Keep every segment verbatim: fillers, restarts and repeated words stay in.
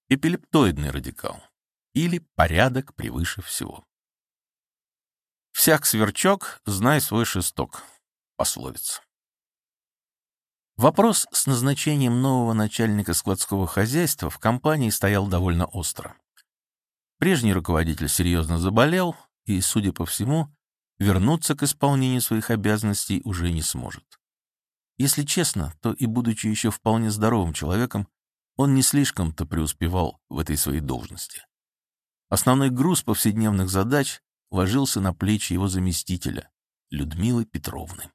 Эпилептоидный радикал. Или порядок превыше всего. «Всяк сверчок, знай свой шесток» — пословица. Вопрос с назначением нового начальника складского хозяйства в компании стоял довольно остро. Прежний руководитель серьезно заболел и, судя по всему, вернуться к исполнению своих обязанностей уже не сможет. Если честно, то и будучи еще вполне здоровым человеком, он не слишком-то преуспевал в этой своей должности. Основной груз повседневных задач ложился на плечи его заместителя, Людмилы Петровны.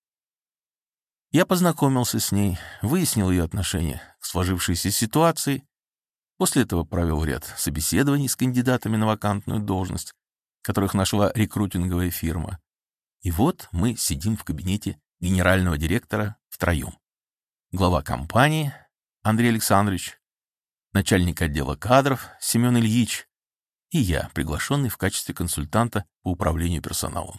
Я познакомился с ней, выяснил ее отношение к сложившейся ситуации, после этого провел ряд собеседований с кандидатами на вакантную должность, которых нашла рекрутинговая фирма. И вот мы сидим в кабинете генерального директора втроем. Глава компании Андрей Александрович, начальник отдела кадров Семен Ильич и я, приглашенный в качестве консультанта по управлению персоналом.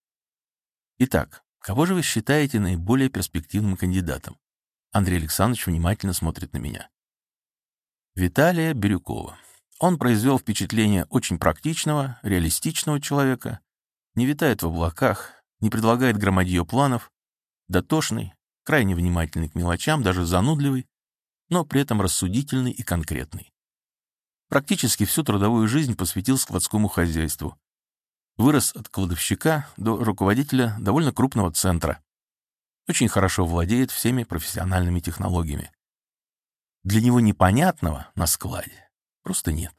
Итак, кого же вы считаете наиболее перспективным кандидатом? Андрей Александрович внимательно смотрит на меня. Виталия Бирюкова. Он произвел впечатление очень практичного, реалистичного человека, не витает в облаках, не предлагает громадье планов, дотошный, крайне внимательный к мелочам, даже занудливый, но при этом рассудительный и конкретный. Практически всю трудовую жизнь посвятил складскому хозяйству. Вырос от кладовщика до руководителя довольно крупного центра. Очень хорошо владеет всеми профессиональными технологиями. Для него непонятного на складе просто нет.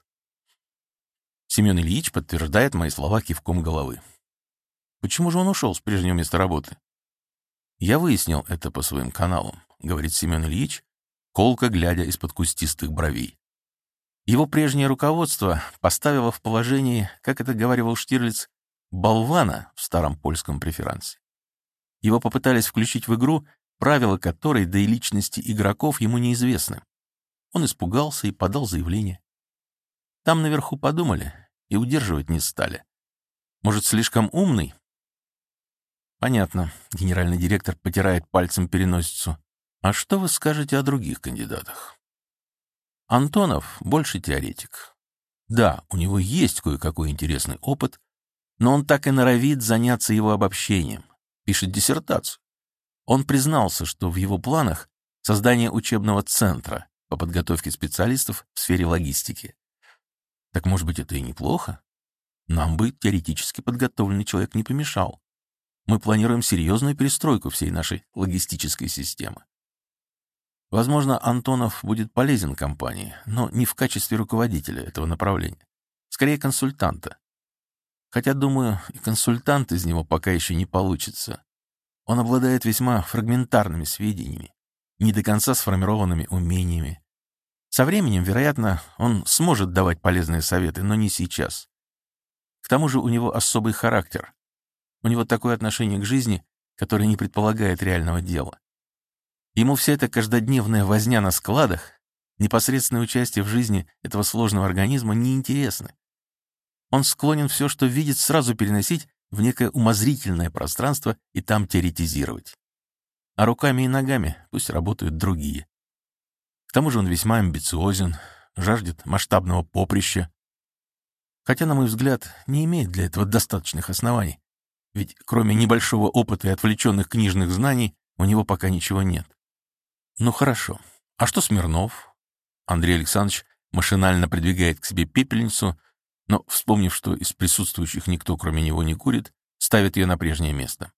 Семен Ильич подтверждает мои слова кивком головы. Почему же он ушел с прежнего места работы? Я выяснил это по своим каналам, говорит Семен Ильич, колко глядя из-под кустистых бровей. Его прежнее руководство поставило в положение, как это говаривал Штирлиц, болвана в старом польском преферансе. Его попытались включить в игру, правила которой, да и личности игроков ему неизвестны. Он испугался и подал заявление. Там наверху подумали и удерживать не стали. Может, слишком умный? Понятно. Генеральный директор потирает пальцем переносицу. А что вы скажете о других кандидатах? Антонов больше теоретик. Да, у него есть кое-какой интересный опыт, но он так и норовит заняться его обобщением. Пишет диссертацию. Он признался, что в его планах создание учебного центра по подготовке специалистов в сфере логистики. Так, может быть, это и неплохо? Нам бы теоретически подготовленный человек не помешал. Мы планируем серьезную перестройку всей нашей логистической системы. Возможно, Антонов будет полезен компании, но не в качестве руководителя этого направления. Скорее, консультанта. Хотя, думаю, и консультант из него пока еще не получится. Он обладает весьма фрагментарными сведениями, не до конца сформированными умениями. Со временем, вероятно, он сможет давать полезные советы, но не сейчас. К тому же у него особый характер. У него такое отношение к жизни, которое не предполагает реального дела. Ему вся эта каждодневная возня на складах, непосредственное участие в жизни этого сложного организма неинтересны. Он склонен все, что видит, сразу переносить в некое умозрительное пространство и там теоретизировать. А руками и ногами пусть работают другие. К тому же он весьма амбициозен, жаждет масштабного поприща. Хотя, на мой взгляд, не имеет для этого достаточных оснований. Ведь кроме небольшого опыта и отвлеченных книжных знаний у него пока ничего нет. Ну хорошо. А что Смирнов? Андрей Александрович машинально придвигает к себе пепельницу, но, вспомнив, что из присутствующих никто, кроме него, не курит, ставит ее на прежнее место.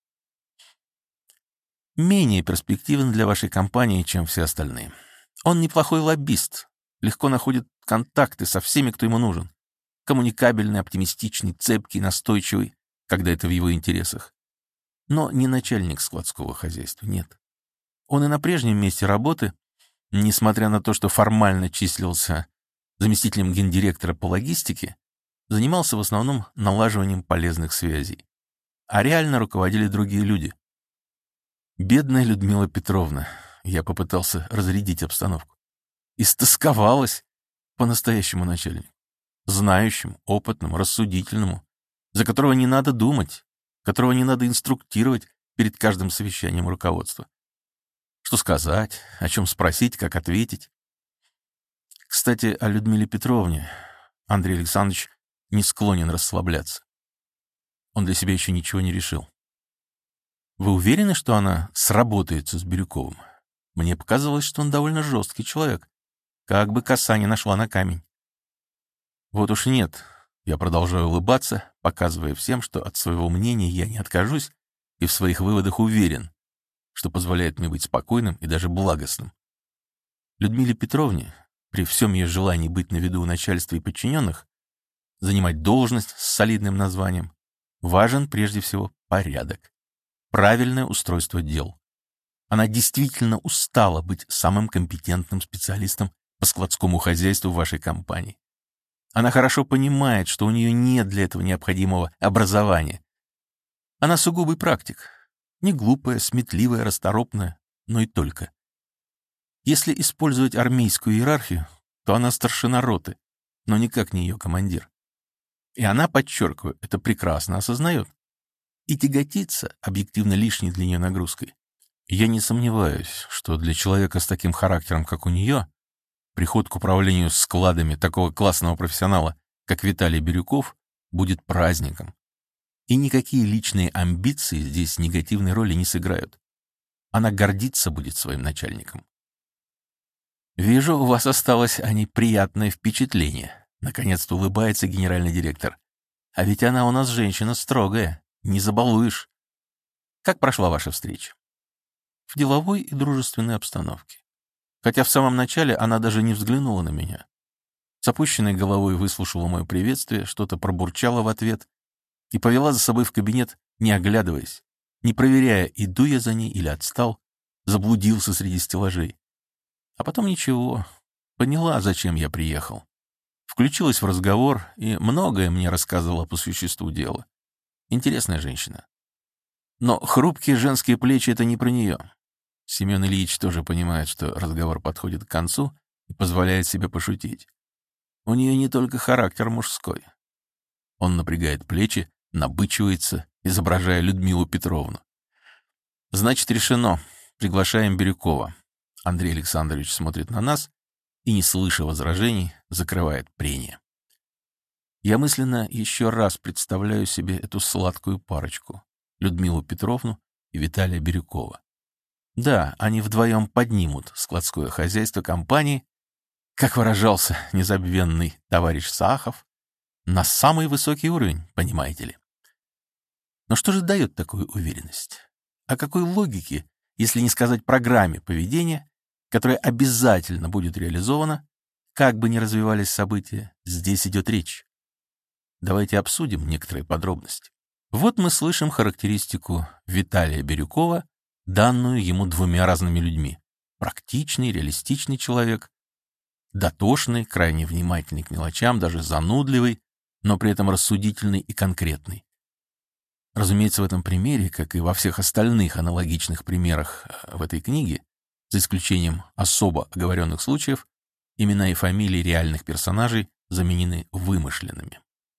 Менее перспективен для вашей компании, чем все остальные. Он неплохой лоббист, легко находит контакты со всеми, кто ему нужен. Коммуникабельный, оптимистичный, цепкий, настойчивый, когда это в его интересах. Но не начальник складского хозяйства, нет. Он и на прежнем месте работы, несмотря на то, что формально числился заместителем гендиректора по логистике, занимался в основном налаживанием полезных связей. А реально руководили другие люди. Бедная Людмила Петровна, я попытался разрядить обстановку, истосковалась по настоящему начальнику, знающему, опытному, рассудительному, за которого не надо думать, которого не надо инструктировать перед каждым совещанием руководства. Что сказать, о чем спросить, как ответить. Кстати, о Людмиле Петровне. Андрей Александрович не склонен расслабляться. Он для себя еще ничего не решил. Вы уверены, что она сработается с Бирюковым? Мне показалось, что он довольно жесткий человек. Как бы коса не нашла на камень. Вот уж нет. Я продолжаю улыбаться, показывая всем, что от своего мнения я не откажусь и в своих выводах уверен, что позволяет мне быть спокойным и даже благостным. Людмиле Петровне, при всем ее желании быть на виду у начальства и подчиненных, занимать должность с солидным названием, важен прежде всего порядок, правильное устройство дел. Она действительно устала быть самым компетентным специалистом по складскому хозяйству в вашей компании. Она хорошо понимает, что у нее нет для этого необходимого образования. Она сугубый практик, не глупая, сметливая, расторопная, но и только. Если использовать армейскую иерархию, то она старшина роты, но никак не ее командир. И она, подчеркиваю, это прекрасно осознает. И тяготится объективно лишней для нее нагрузкой. Я не сомневаюсь, что для человека с таким характером, как у нее, приход к управлению складами такого классного профессионала, как Виталий Бирюков, будет праздником. И никакие личные амбиции здесь негативной роли не сыграют. Она гордиться будет своим начальником. «Вижу, у вас осталось о ней приятное впечатление», — наконец-то улыбается генеральный директор. «А ведь она у нас женщина строгая, не забалуешь. Как прошла ваша встреча?» В деловой и дружественной обстановке. Хотя в самом начале она даже не взглянула на меня. С опущенной головой выслушала мое приветствие, что-то пробурчала в ответ и повела за собой в кабинет, не оглядываясь, не проверяя, иду я за ней или отстал, заблудился среди стеллажей. А потом ничего, поняла, зачем я приехал. Включилась в разговор и многое мне рассказывала по существу дела. Интересная женщина. Но хрупкие женские плечи — это не про нее. Семен Ильич тоже понимает, что разговор подходит к концу и позволяет себе пошутить. У нее не только характер мужской. Он напрягает плечи, набычивается, изображая Людмилу Петровну. Значит, решено. Приглашаем Бирюкова. Андрей Александрович смотрит на нас и, не слыша возражений, закрывает прение. Я мысленно еще раз представляю себе эту сладкую парочку — Людмилу Петровну и Виталия Бирюкова. Да, они вдвоем поднимут складское хозяйство компании, как выражался незабвенный товарищ Сахов, на самый высокий уровень, понимаете ли. Но что же дает такую уверенность? О какой логике, если не сказать программе поведения, которая обязательно будет реализована, как бы ни развивались события, здесь идет речь? Давайте обсудим некоторые подробности. Вот мы слышим характеристику Виталия Бирюкова, данную ему двумя разными людьми. Практичный, реалистичный человек, дотошный, крайне внимательный к мелочам, даже занудливый, но при этом рассудительный и конкретный. Разумеется, в этом примере, как и во всех остальных аналогичных примерах в этой книге, за исключением особо оговоренных случаев, имена и фамилии реальных персонажей заменены вымышленными.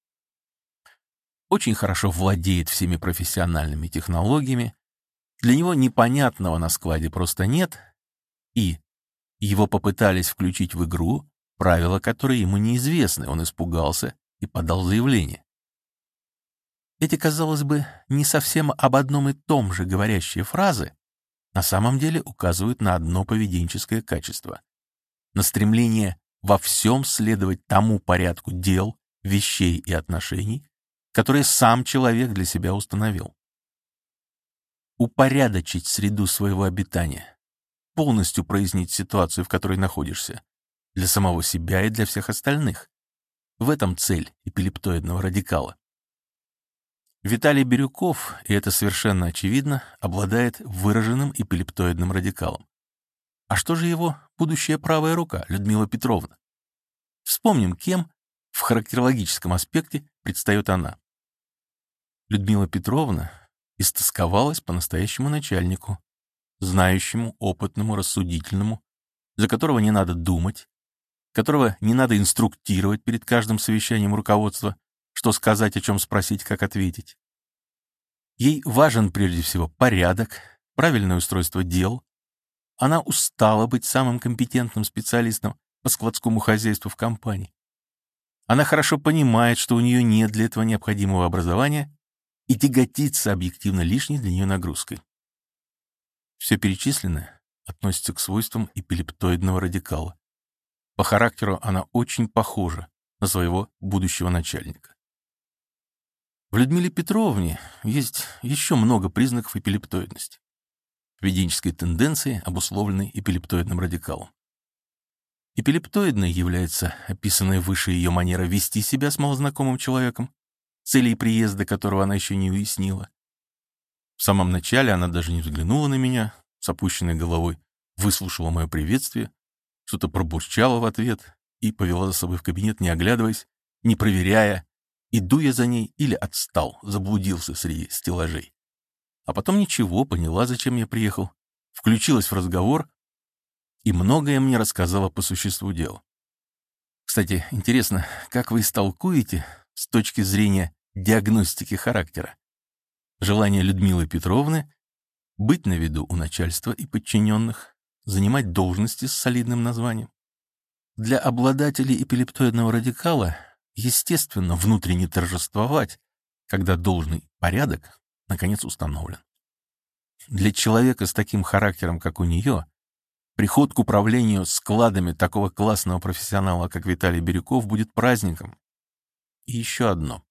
Очень хорошо владеет всеми профессиональными технологиями, для него непонятного на складе просто нет, и его попытались включить в игру, правила которой ему неизвестны, он испугался и подал заявление. Эти, казалось бы, не совсем об одном и том же говорящие фразы на самом деле указывают на одно поведенческое качество — на стремление во всем следовать тому порядку дел, вещей и отношений, которые сам человек для себя установил. Упорядочить среду своего обитания, полностью прояснить ситуацию, в которой находишься, для самого себя и для всех остальных. В этом цель эпилептоидного радикала. Виталий Бирюков, и это совершенно очевидно, обладает выраженным эпилептоидным радикалом. А что же его будущая правая рука, Людмила Петровна? Вспомним, кем в характерологическом аспекте предстает она. Людмила Петровна истосковалась по настоящему начальнику, знающему, опытному, рассудительному, за которого не надо думать, которого не надо инструктировать перед каждым совещанием руководства, что сказать, о чем спросить, как ответить. Ей важен прежде всего порядок, правильное устройство дел. Она устала быть самым компетентным специалистом по складскому хозяйству в компании. Она хорошо понимает, что у нее нет для этого необходимого образования и тяготится объективно лишней для нее нагрузкой. Все перечисленное относится к свойствам эпилептоидного радикала. По характеру она очень похожа на своего будущего начальника. В Людмиле Петровне есть еще много признаков эпилептоидности, поведенческой тенденции, обусловленной эпилептоидным радикалом. Эпилептоидной является описанная выше ее манера вести себя с малознакомым человеком, целей приезда которого она еще не уяснила. В самом начале она даже не взглянула на меня с опущенной головой, выслушала мое приветствие, что-то пробурчала в ответ и повела за собой в кабинет, не оглядываясь, не проверяя, иду я за ней или отстал, заблудился среди стеллажей. А потом ничего, поняла, зачем я приехал, включилась в разговор и многое мне рассказала по существу дела. Кстати, интересно, как вы истолкуете с точки зрения диагностики характера желание Людмилы Петровны быть на виду у начальства и подчиненных, занимать должности с солидным названием? Для обладателей эпилептоидного радикала естественно внутренне торжествовать, когда должный порядок наконец установлен. Для человека с таким характером, как у нее, приход к управлению складами такого классного профессионала, как Виталий Бирюков, будет праздником. И еще одно.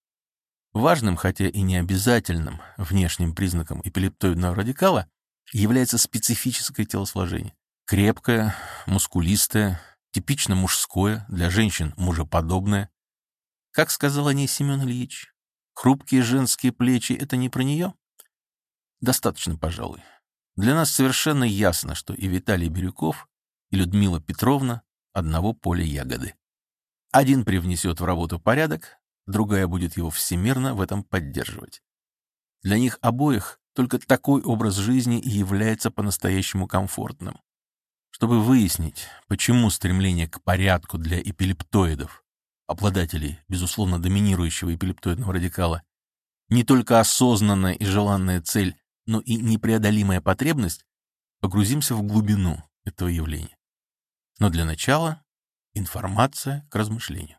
Важным, хотя и не обязательным, внешним признаком эпилептоидного радикала является специфическое телосложение. Крепкое, мускулистое, типично мужское, для женщин мужеподобное. Как сказал о ней Семен Ильич, хрупкие женские плечи — это не про нее? Достаточно, пожалуй. Для нас совершенно ясно, что и Виталий Бирюков, и Людмила Петровна одного поля ягоды. Один привнесет в работу порядок, другая будет его всемирно в этом поддерживать. Для них обоих только такой образ жизни и является по-настоящему комфортным. Чтобы выяснить, почему стремление к порядку для эпилептоидов, обладателей, безусловно, доминирующего эпилептоидного радикала, не только осознанная и желанная цель, но и непреодолимая потребность, погрузимся в глубину этого явления. Но для начала информация к размышлению.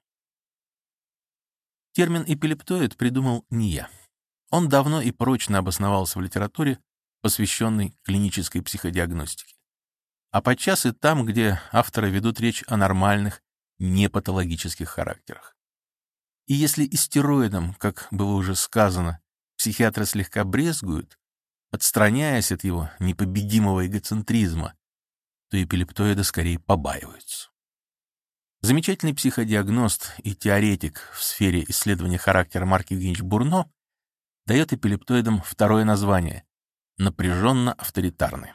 Термин «эпилептоид» придумал не я. Он давно и прочно обосновался в литературе, посвященной клинической психодиагностике. А подчас и там, где авторы ведут речь о нормальных, непатологических характерах. И если истероидом, как было уже сказано, психиатры слегка брезгуют, отстраняясь от его непобедимого эгоцентризма, то эпилептоиды скорее побаиваются. Замечательный психодиагност и теоретик в сфере исследования характера Марк Евгеньевич Бурно дает эпилептоидам второе название — напряженно-авторитарный.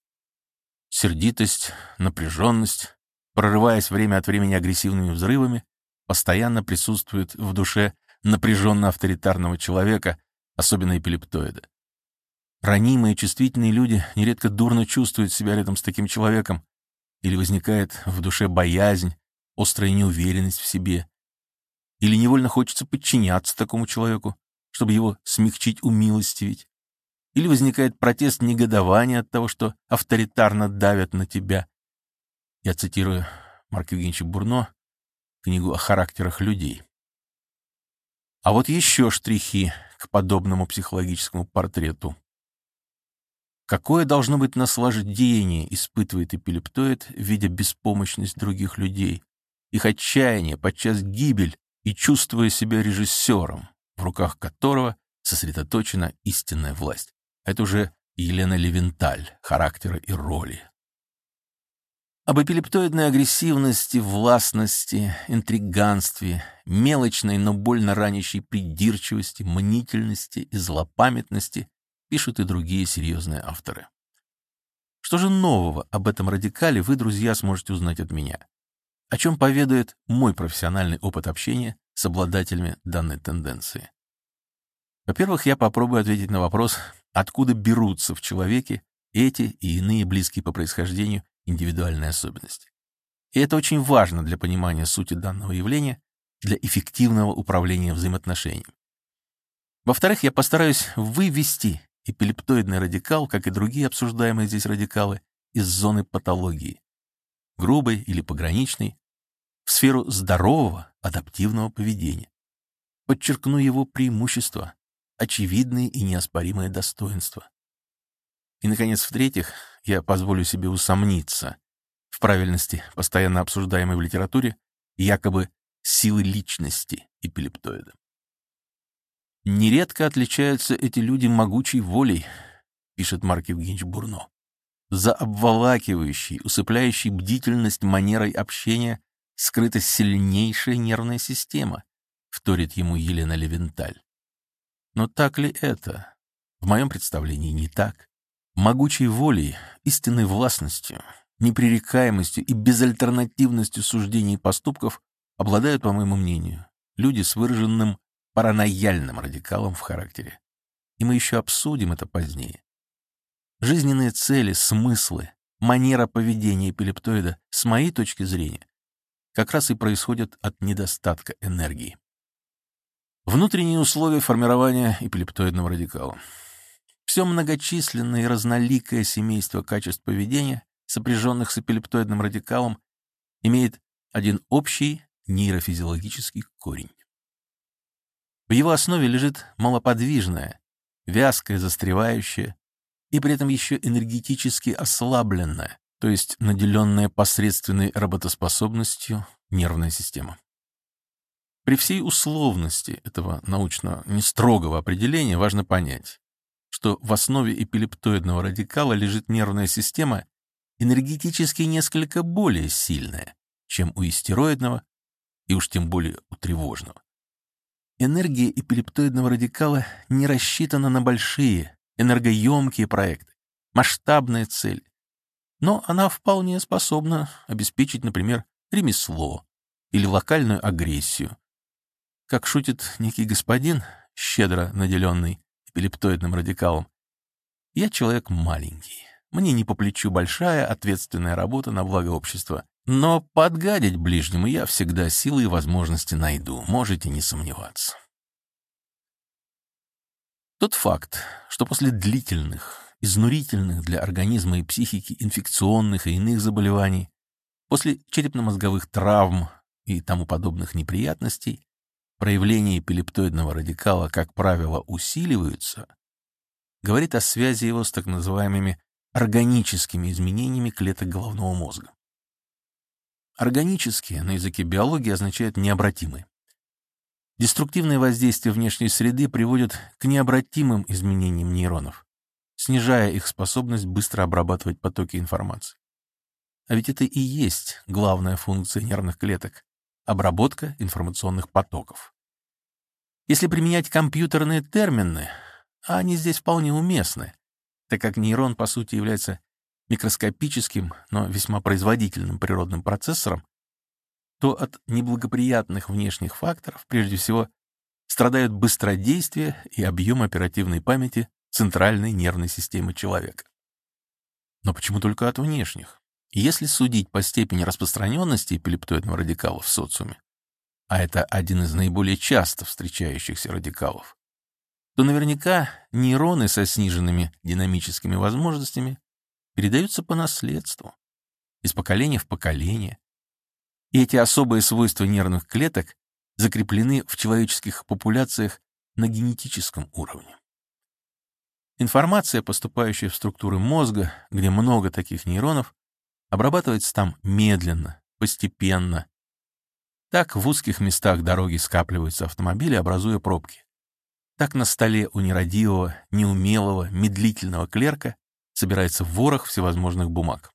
Сердитость, напряженность, прорываясь время от времени агрессивными взрывами, постоянно присутствуют в душе напряженно-авторитарного человека, особенно эпилептоида. Ранимые, чувствительные люди нередко дурно чувствуют себя рядом с таким человеком, или возникает в душе боязнь, острая неуверенность в себе, или невольно хочется подчиняться такому человеку, чтобы его смягчить, умилостивить, или возникает протест негодования от того, что авторитарно давят на тебя. Я цитирую Марка Евгеньевича Бурно, книгу о характерах людей. А вот еще штрихи к подобному психологическому портрету. Какое должно быть наслаждение испытывает эпилептоид, видя беспомощность других людей, их отчаяние, подчас гибель, и чувствуя себя режиссером, в руках которого сосредоточена истинная власть. Это уже Елена Левенталь, «Характера и роли». Об эпилептоидной агрессивности, властности, интриганстве, мелочной, но больно ранящей придирчивости, мнительности и злопамятности пишут и другие серьезные авторы. Что же нового об этом радикале вы, друзья, сможете узнать от меня? О чем поведает мой профессиональный опыт общения с обладателями данной тенденции? Во-первых, я попробую ответить на вопрос, откуда берутся в человеке эти и иные близкие по происхождению индивидуальные особенности. И это очень важно для понимания сути данного явления, для эффективного управления взаимоотношениями. Во-вторых, я постараюсь вывести эпилептоидный радикал, как и другие обсуждаемые здесь радикалы, из зоны патологии. грубой или пограничной, в сферу здорового адаптивного поведения. Подчеркну его преимущества, очевидные и неоспоримые достоинства. И, наконец, в-третьих, я позволю себе усомниться в правильности постоянно обсуждаемой в литературе якобы силы личности эпилептоида. Нередко отличаются эти люди могучей волей, пишет Марк Евгеньевич Бурно. За обволакивающей, усыпляющей бдительность манерой общения скрыта сильнейшая нервная система, вторит ему Елена Левенталь. Но так ли это? В моем представлении не так. Могучей волей, истинной властностью, непререкаемостью и безальтернативностью суждений и поступков обладают, по моему мнению, люди с выраженным паранояльным радикалом в характере. И мы еще обсудим это позднее. Жизненные цели, смыслы, манера поведения эпилептоида, с моей точки зрения, как раз и происходят от недостатка энергии. Внутренние условия формирования эпилептоидного радикала. Все многочисленное и разноликое семейство качеств поведения, сопряженных с эпилептоидным радикалом, имеет один общий нейрофизиологический корень. В его основе лежит малоподвижное, вязкое, застревающее и при этом еще энергетически ослабленное, то есть наделенная посредственной работоспособностью нервная система. При всей условности этого научно нестрогого определения важно понять, что в основе эпилептоидного радикала лежит нервная система энергетически несколько более сильная, чем у истероидного и уж тем более у тревожного. Энергия эпилептоидного радикала не рассчитана на большие, энергоемкие проекты, масштабные цели, но она вполне способна обеспечить, например, ремесло или локальную агрессию. Как шутит некий господин, щедро наделенный эпилептоидным радикалом, «Я человек маленький, мне не по плечу большая ответственная работа на благо общества, но подгадить ближнему я всегда силы и возможности найду, можете не сомневаться». Тот факт, что после длительных, изнурительных для организма и психики инфекционных и иных заболеваний, после черепно-мозговых травм и тому подобных неприятностей, проявления эпилептоидного радикала, как правило, усиливаются, говорит о связи его с так называемыми органическими изменениями клеток головного мозга. Органические на языке биологии означают необратимые. Деструктивное воздействие внешней среды приводит к необратимым изменениям нейронов, снижая их способность быстро обрабатывать потоки информации. А ведь это и есть главная функция нервных клеток — обработка информационных потоков. Если применять компьютерные термины, а они здесь вполне уместны, так как нейрон, по сути, является микроскопическим, но весьма производительным природным процессором, то от неблагоприятных внешних факторов, прежде всего, страдают быстродействие и объем оперативной памяти центральной нервной системы человека. Но почему только от внешних? Если судить по степени распространенности эпилептоидного радикала в социуме, а это один из наиболее часто встречающихся радикалов, то наверняка нейроны со сниженными динамическими возможностями передаются по наследству, из поколения в поколение. И эти особые свойства нервных клеток закреплены в человеческих популяциях на генетическом уровне. Информация, поступающая в структуры мозга, где много таких нейронов, обрабатывается там медленно, постепенно. Так в узких местах дороги скапливаются автомобили, образуя пробки. Так на столе у нерадивого, неумелого, медлительного клерка собирается ворох всевозможных бумаг.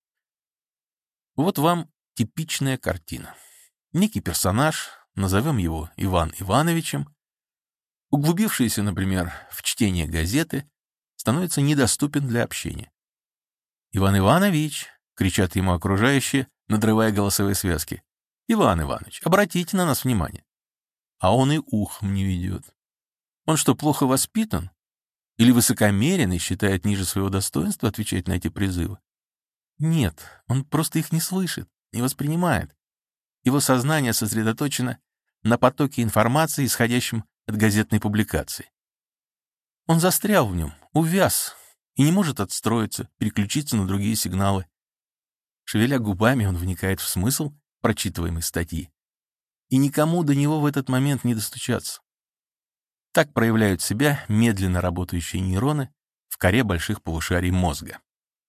Вот вам типичная картина. Некий персонаж, назовем его Иван Ивановичем, углубившийся, например, в чтение газеты, становится недоступен для общения. «Иван Иванович!» — кричат ему окружающие, надрывая голосовые связки. «Иван Иванович, обратите на нас внимание!» А он и ухом не ведет. Он что, плохо воспитан? Или высокомерен и считает ниже своего достоинства отвечать на эти призывы? Нет, он просто их не слышит, не воспринимает. Его сознание сосредоточено на потоке информации, исходящем от газетной публикации. Он застрял в нем, увяз и не может отстроиться, переключиться на другие сигналы. Шевеля губами, он вникает в смысл прочитываемой статьи, и никому до него в этот момент не достучаться. Так проявляют себя медленно работающие нейроны в коре больших полушарий мозга.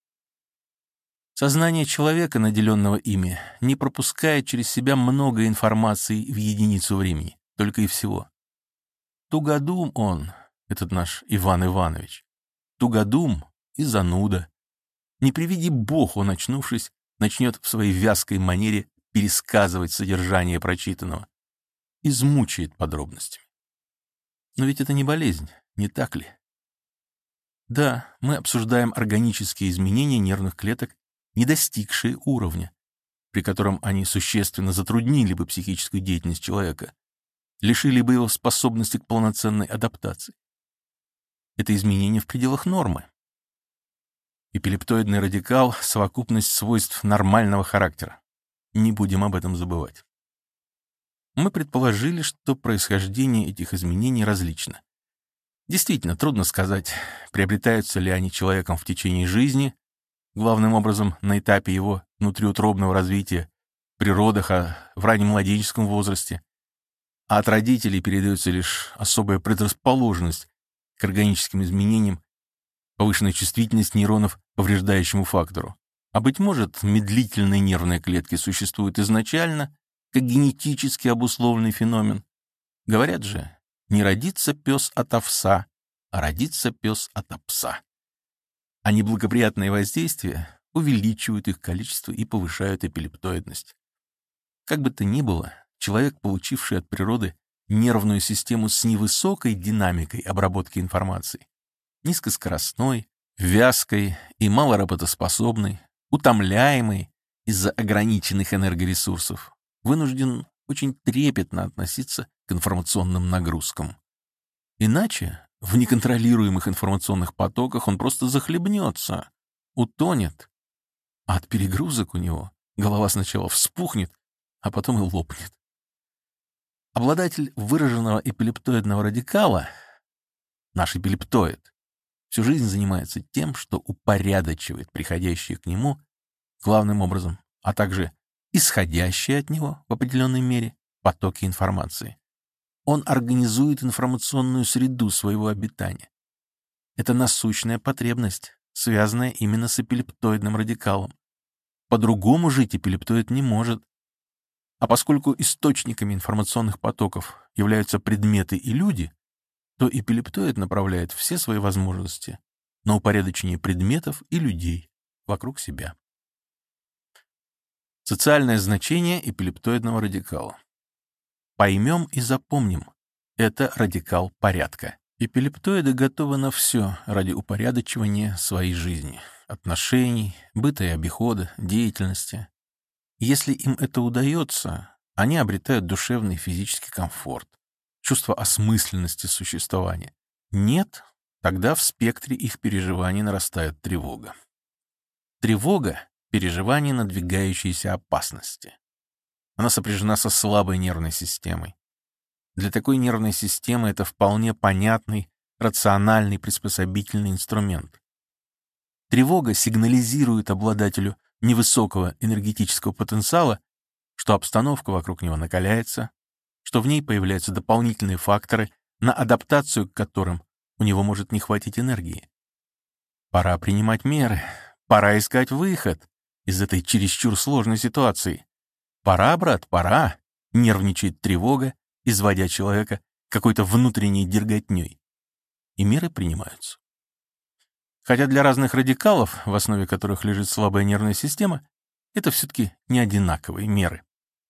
Сознание человека, наделенного ими, не пропускает через себя много информации в единицу времени, только и всего. Тугодум он, этот наш Иван Иванович, тугодум и зануда. Не приведи бог, он, очнувшись, начнет в своей вязкой манере пересказывать содержание прочитанного, измучает подробностями. Но ведь это не болезнь, не так ли? Да, мы обсуждаем органические изменения нервных клеток, не достигшие уровня, при котором они существенно затруднили бы психическую деятельность человека, лишили бы его способности к полноценной адаптации. Это изменение в пределах нормы. Эпилептоидный радикал — совокупность свойств нормального характера. Не будем об этом забывать. Мы предположили, что происхождение этих изменений различно. Действительно, трудно сказать, приобретаются ли они человеком в течение жизни, главным образом на этапе его внутриутробного развития, при родах, а в раннем младенческом возрасте, а от родителей передается лишь особая предрасположенность к органическим изменениям, повышенная чувствительность нейронов к повреждающему фактору. А быть может, медлительные нервные клетки существуют изначально, как генетически обусловленный феномен. Говорят же, не родится пес от овса, а родится пес от пса. А неблагоприятные воздействия увеличивают их количество и повышают эпилептоидность. Как бы то ни было, человек, получивший от природы нервную систему с невысокой динамикой обработки информации, низкоскоростной, вязкой и малоработоспособной, утомляемой из-за ограниченных энергоресурсов, вынужден очень трепетно относиться к информационным нагрузкам. Иначе в неконтролируемых информационных потоках он просто захлебнется, утонет, а от перегрузок у него голова сначала вспухнет, а потом и лопнет. Обладатель выраженного эпилептоидного радикала, наш эпилептоид, всю жизнь занимается тем, что упорядочивает приходящие к нему главным образом, а также исходящие от него в определенной мере потоки информации. Он организует информационную среду своего обитания. Это насущная потребность, связанная именно с эпилептоидным радикалом. По-другому жить эпилептоид не может. А поскольку источниками информационных потоков являются предметы и люди, то эпилептоид направляет все свои возможности на упорядочение предметов и людей вокруг себя. Социальное значение эпилептоидного радикала. Поймем и запомним. Это радикал порядка. Эпилептоиды готовы на все ради упорядочивания своей жизни, отношений, быта и обихода, деятельности. Если им это удается, они обретают душевный и физический комфорт, чувство осмысленности существования. Нет, тогда в спектре их переживаний нарастает тревога. Тревога — переживание надвигающейся опасности. Она сопряжена со слабой нервной системой. Для такой нервной системы это вполне понятный, рациональный, приспособительный инструмент. Тревога сигнализирует обладателю невысокого энергетического потенциала, что обстановка вокруг него накаляется, что в ней появляются дополнительные факторы, на адаптацию к которым у него может не хватить энергии. Пора принимать меры, пора искать выход из этой чересчур сложной ситуации. Пора, брат, пора, нервничает тревога, изводя человека какой-то внутренней дерготней. И меры принимаются. Хотя для разных радикалов, в основе которых лежит слабая нервная система, это все-таки не одинаковые меры.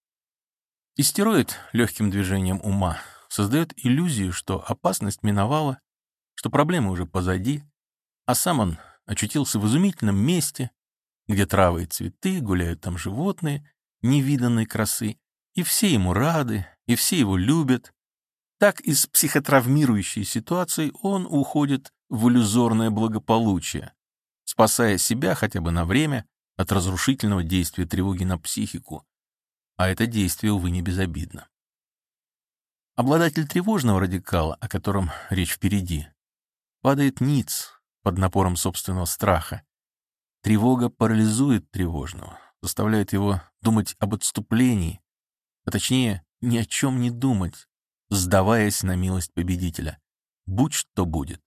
Истероид легким движением ума создает иллюзию, что опасность миновала, что проблемы уже позади, а сам он очутился в изумительном месте, где травы и цветы, гуляют там животные невиданной красы, и все ему рады, и все его любят. Так из психотравмирующей ситуации он уходит в иллюзорное благополучие, спасая себя хотя бы на время от разрушительного действия тревоги на психику. А это действие, увы, не безобидно. Обладатель тревожного радикала, о котором речь впереди, падает ниц под напором собственного страха. Тревога парализует тревожного, заставляют его думать об отступлении, а точнее, ни о чем не думать, сдаваясь на милость победителя. Будь что будет.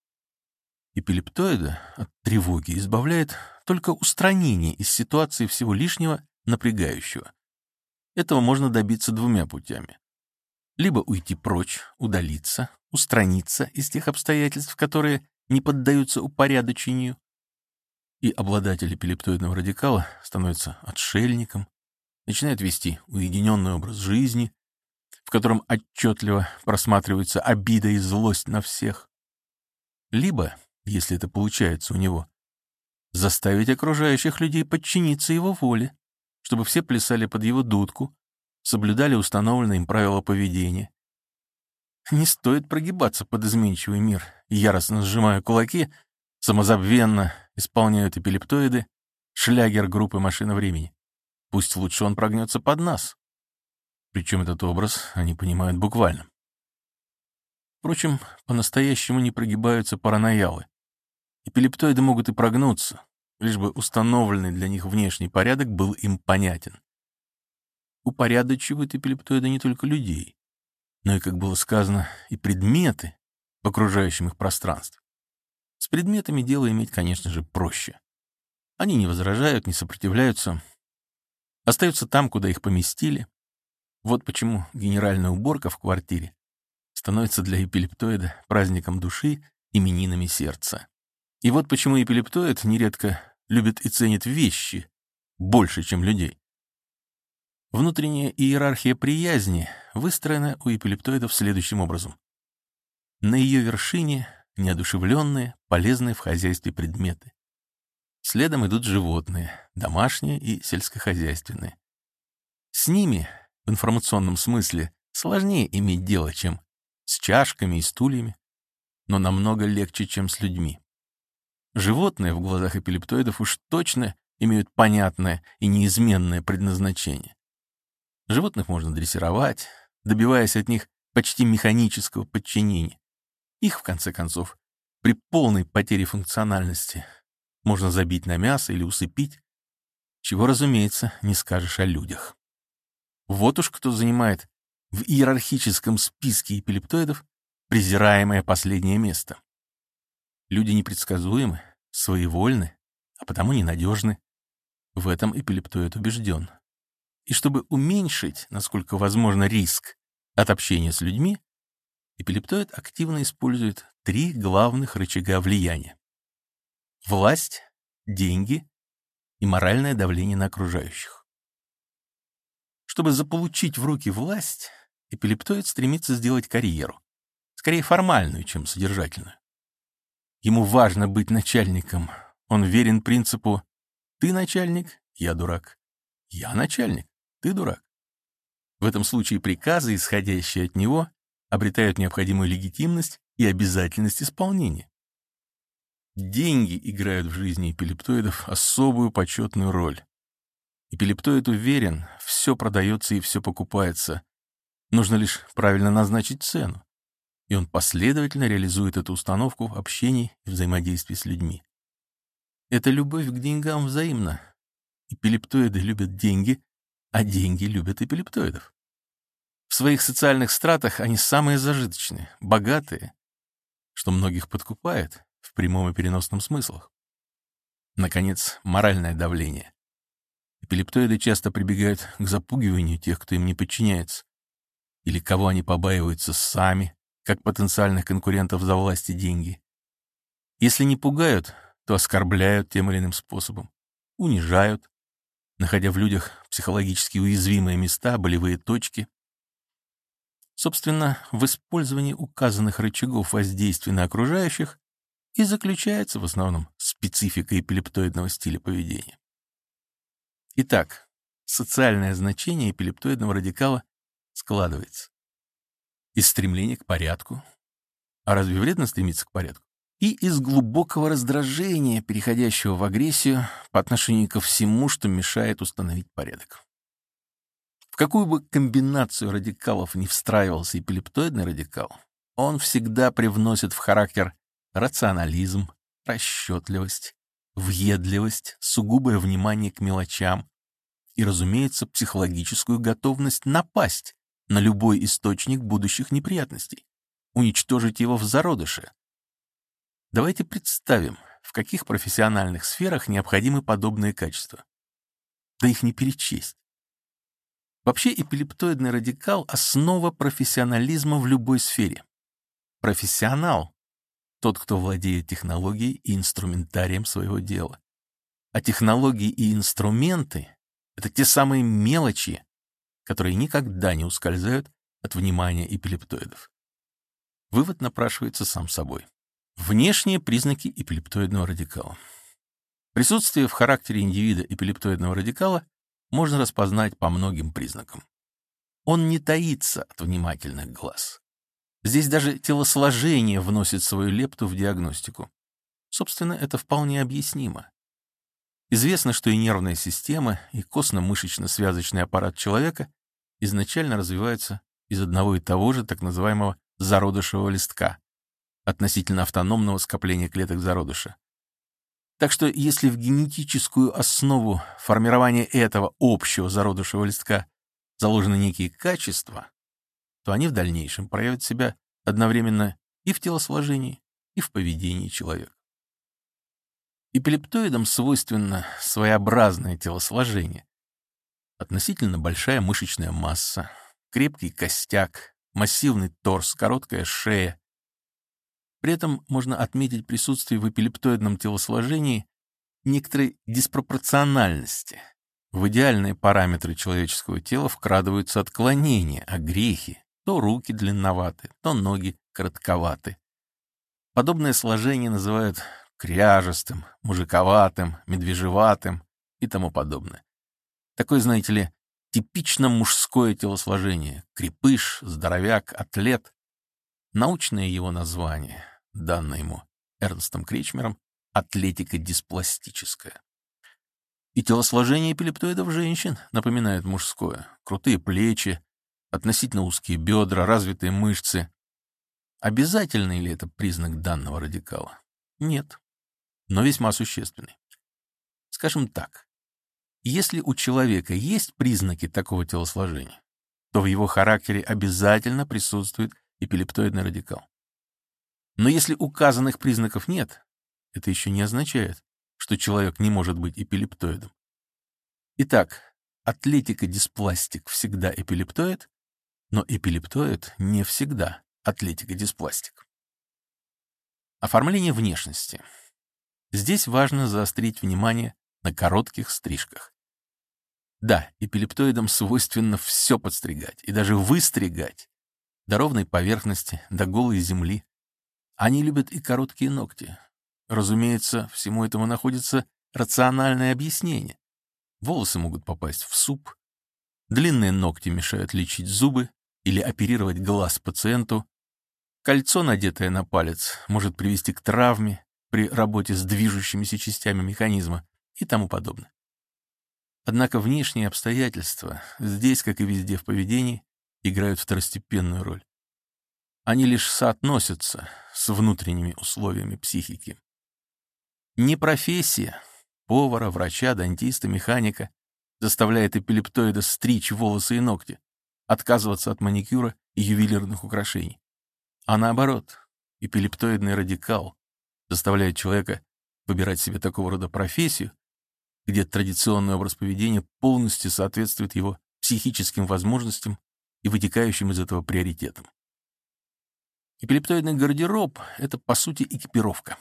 Эпилептоида от тревоги избавляет только устранение из ситуации всего лишнего, напрягающего. Этого можно добиться двумя путями. Либо уйти прочь, удалиться, устраниться из тех обстоятельств, которые не поддаются упорядочению, и обладатель эпилептоидного радикала становится отшельником, начинает вести уединенный образ жизни, в котором отчетливо просматривается обида и злость на всех. Либо, если это получается у него, заставить окружающих людей подчиниться его воле, чтобы все плясали под его дудку, соблюдали установленные им правила поведения. Не стоит прогибаться под изменчивый мир, яростно сжимая кулаки, самозабвенно исполняют эпилептоиды шлягер группы «Машина времени». Пусть лучше он прогнется под нас. Причем этот образ они понимают буквально. Впрочем, по-настоящему не прогибаются параноялы. Эпилептоиды могут и прогнуться, лишь бы установленный для них внешний порядок был им понятен. Упорядочивают эпилептоиды не только людей, но и, как было сказано, и предметы в окружающем их пространстве. С предметами дело иметь, конечно же, проще. Они не возражают, не сопротивляются, остаются там, куда их поместили. Вот почему генеральная уборка в квартире становится для эпилептоида праздником души, именинами сердца. И вот почему эпилептоид нередко любит и ценит вещи больше, чем людей. Внутренняя иерархия приязни выстроена у эпилептоидов следующим образом. На ее вершине неодушевленные, полезные в хозяйстве предметы. Следом идут животные, домашние и сельскохозяйственные. С ними, в информационном смысле, сложнее иметь дело, чем с чашками и стульями, но намного легче, чем с людьми. Животные в глазах эпилептоидов уж точно имеют понятное и неизменное предназначение. Животных можно дрессировать, добиваясь от них почти механического подчинения. Их, в конце концов, при полной потере функциональности можно забить на мясо или усыпить, чего, разумеется, не скажешь о людях. Вот уж кто занимает в иерархическом списке эпилептоидов презираемое последнее место. Люди непредсказуемы, своевольны, а потому ненадежны. В этом эпилептоид убежден. И чтобы уменьшить, насколько возможно, риск от общения с людьми, эпилептоид активно использует три главных рычага влияния: власть, деньги и моральное давление на окружающих. Чтобы заполучить в руки власть, эпилептоид стремится сделать карьеру, скорее формальную, чем содержательную. Ему важно быть начальником. Он верен принципу «ты начальник, я дурак, я начальник, ты дурак». В этом случае приказы, исходящие от него, обретают необходимую легитимность и обязательность исполнения. Деньги играют в жизни эпилептоидов особую почетную роль. Эпилептоид уверен, все продается и все покупается. Нужно лишь правильно назначить цену. И он последовательно реализует эту установку в общении и взаимодействии с людьми. Эта любовь к деньгам взаимна. Эпилептоиды любят деньги, а деньги любят эпилептоидов. В своих социальных стратах они самые зажиточные, богатые, что многих подкупает в прямом и переносном смыслах. Наконец, моральное давление. Эпилептоиды часто прибегают к запугиванию тех, кто им не подчиняется, или кого они побаиваются сами, как потенциальных конкурентов за власть и деньги. Если не пугают, то оскорбляют тем или иным способом, унижают, находя в людях психологически уязвимые места, болевые точки. Собственно, в использовании указанных рычагов воздействия на окружающих и заключается в основном специфика эпилептоидного стиля поведения. Итак, социальное значение эпилептоидного радикала складывается из стремления к порядку, а разве вредно стремиться к порядку? И из глубокого раздражения, переходящего в агрессию по отношению ко всему, что мешает установить порядок. В какую бы комбинацию радикалов ни встраивался эпилептоидный радикал, он всегда привносит в характер рационализм, расчетливость, въедливость, сугубое внимание к мелочам, и, разумеется, психологическую готовность напасть на любой источник будущих неприятностей, уничтожить его в зародыше. Давайте представим, в каких профессиональных сферах необходимы подобные качества. Да их не перечесть. Вообще эпилептоидный радикал — основа профессионализма в любой сфере. Профессионал — тот, кто владеет технологией и инструментарием своего дела. А технологии и инструменты — это те самые мелочи, которые никогда не ускользают от внимания эпилептоидов. Вывод напрашивается сам собой. Внешние признаки эпилептоидного радикала. Присутствие в характере индивида эпилептоидного радикала можно распознать по многим признакам. Он не таится от внимательных глаз. Здесь даже телосложение вносит свою лепту в диагностику. Собственно, это вполне объяснимо. Известно, что и нервная система, и костно-мышечно-связочный аппарат человека изначально развиваются из одного и того же так называемого зародышевого листка, относительно автономного скопления клеток зародыша. Так что если в генетическую основу формирования этого общего зародышевого листка заложены некие качества, то они в дальнейшем проявят себя одновременно и в телосложении, и в поведении человека. Эпилептоидам свойственно своеобразное телосложение, относительно большая мышечная масса, крепкий костяк, массивный торс, короткая шея. При этом можно отметить присутствие в эпилептоидном телосложении некоторой диспропорциональности. В идеальные параметры человеческого тела вкрадываются отклонения, огрехи. То руки длинноваты, то ноги коротковаты. Подобное сложение называют кряжестым, мужиковатым, медвежеватым и тому подобное. Такое, знаете ли, типично мужское телосложение. Крепыш, здоровяк, атлет. Научное его название, данное ему Эрнстом Кречмером, атлетика диспластическая. И телосложение эпилептоидов женщин напоминает мужское. Крутые плечи, относительно узкие бедра, развитые мышцы. Обязательный ли это признак данного радикала? Нет, но весьма существенный. Скажем так, если у человека есть признаки такого телосложения, то в его характере обязательно присутствует эпилептоидный радикал. Но если указанных признаков нет, это еще не означает, что человек не может быть эпилептоидом. Итак, атлетика-диспластик всегда эпилептоид, но эпилептоид не всегда атлетика-диспластик. Оформление внешности. Здесь важно заострить внимание на коротких стрижках. Да, эпилептоидам свойственно все подстригать и даже выстригать, до ровной поверхности, до голой земли. Они любят и короткие ногти. Разумеется, всему этому находится рациональное объяснение. Волосы могут попасть в суп, длинные ногти мешают лечить зубы или оперировать глаз пациенту, кольцо, надетое на палец, может привести к травме при работе с движущимися частями механизма и тому подобное. Однако внешние обстоятельства здесь, как и везде в поведении, играют второстепенную роль. Они лишь соотносятся с внутренними условиями психики. Не профессия повара, врача, дантиста, механика заставляет эпилептоида стричь волосы и ногти, отказываться от маникюра и ювелирных украшений. А наоборот, эпилептоидный радикал заставляет человека выбирать себе такого рода профессию, где традиционный образ поведения полностью соответствует его психическим возможностям и вытекающим из этого приоритетам. Эпилептоидный гардероб — это, по сути, экипировка.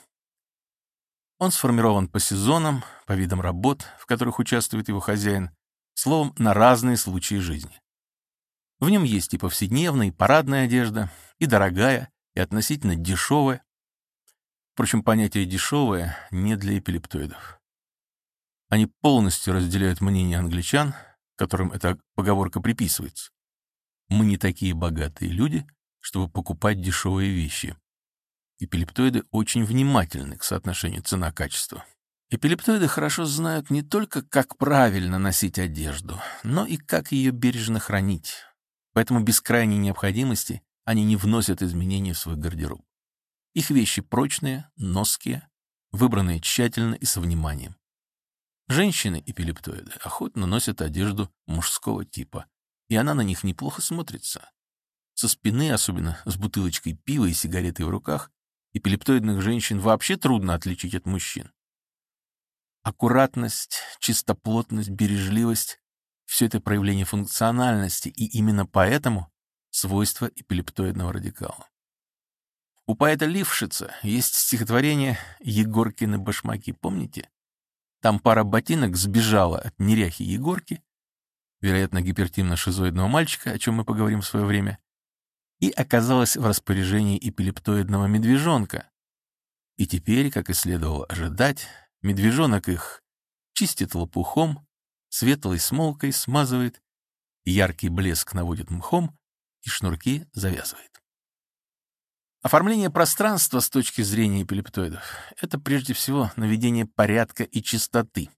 Он сформирован по сезонам, по видам работ, в которых участвует его хозяин, словом, на разные случаи жизни. В нем есть и повседневная, и парадная одежда, и дорогая, и относительно дешевая. Впрочем, понятие «дешевое» не для эпилептоидов. Они полностью разделяют мнение англичан, которым эта поговорка приписывается. Мы не такие богатые люди, чтобы покупать дешевые вещи. Эпилептоиды очень внимательны к соотношению цена-качество. Эпилептоиды хорошо знают не только, как правильно носить одежду, но и как ее бережно хранить. Поэтому без крайней необходимости они не вносят изменений в свой гардероб. Их вещи прочные, ноские, выбранные тщательно и со вниманием. Женщины-эпилептоиды охотно носят одежду мужского типа, и она на них неплохо смотрится. Со спины, особенно с бутылочкой пива и сигаретой в руках, эпилептоидных женщин вообще трудно отличить от мужчин. Аккуратность, чистоплотность, бережливость — все это проявление функциональности, и именно поэтому свойства эпилептоидного радикала. У поэта Лившица есть стихотворение «Егоркины башмаки», помните? Там пара ботинок сбежала от неряхи Егорки, вероятно, гипертимно-шизоидного мальчика, о чем мы поговорим в свое время, и оказалась в распоряжении эпилептоидного медвежонка. И теперь, как и следовало ожидать, медвежонок их чистит лопухом, светлой смолкой смазывает, яркий блеск наводит мхом и шнурки завязывает. Оформление пространства с точки зрения эпилептоидов — это прежде всего наведение порядка и чистоты.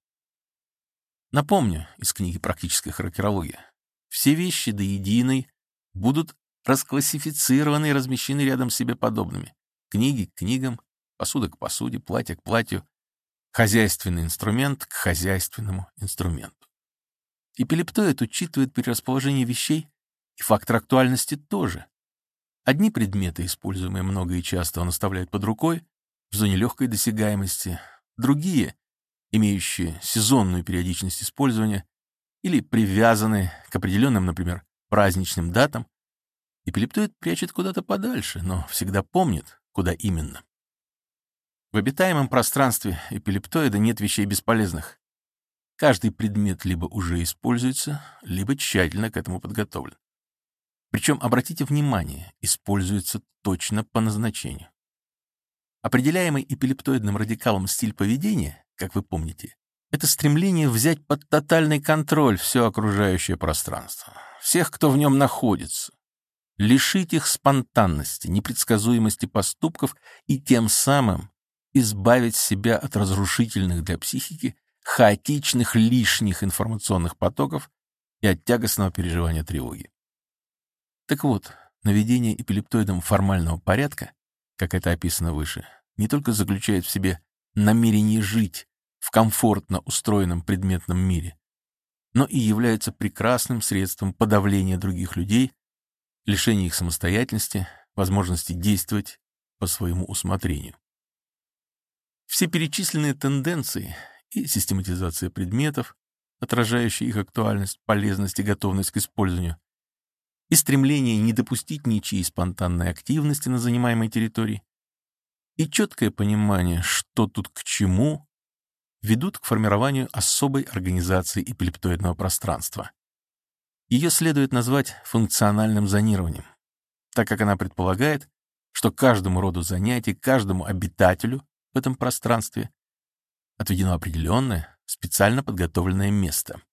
Напомню из книги «Практическая характерология». Все вещи до единой будут расклассифицированы и размещены рядом с себе подобными. Книги к книгам, посуда к посуде, платье к платью, хозяйственный инструмент к хозяйственному инструменту. Эпилептоид учитывает при расположении вещей и фактор актуальности тоже. Одни предметы, используемые много и часто, он оставляет под рукой, в зоне легкой досягаемости, другие, имеющие сезонную периодичность использования или привязанные к определенным, например, праздничным датам, эпилептоид прячет куда-то подальше, но всегда помнит, куда именно. В обитаемом пространстве эпилептоида нет вещей бесполезных. Каждый предмет либо уже используется, либо тщательно к этому подготовлен. Причем, обратите внимание, используется точно по назначению. Определяемый эпилептоидным радикалом стиль поведения, как вы помните, это стремление взять под тотальный контроль все окружающее пространство, всех, кто в нем находится, лишить их спонтанности, непредсказуемости поступков и тем самым избавить себя от разрушительных для психики хаотичных лишних информационных потоков и от тягостного переживания тревоги. Так вот, наведение эпилептоидом формального порядка, как это описано выше, не только заключает в себе намерение жить в комфортно устроенном предметном мире, но и является прекрасным средством подавления других людей, лишения их самостоятельности, возможности действовать по своему усмотрению. Все перечисленные тенденции и систематизация предметов, отражающие их актуальность, полезность и готовность к использованию, и стремление не допустить ничьей спонтанной активности на занимаемой территории, и четкое понимание, что тут к чему, ведут к формированию особой организации эпилептоидного пространства. Ее следует назвать функциональным зонированием, так как она предполагает, что каждому роду занятий, каждому обитателю в этом пространстве отведено определенное, специально подготовленное место.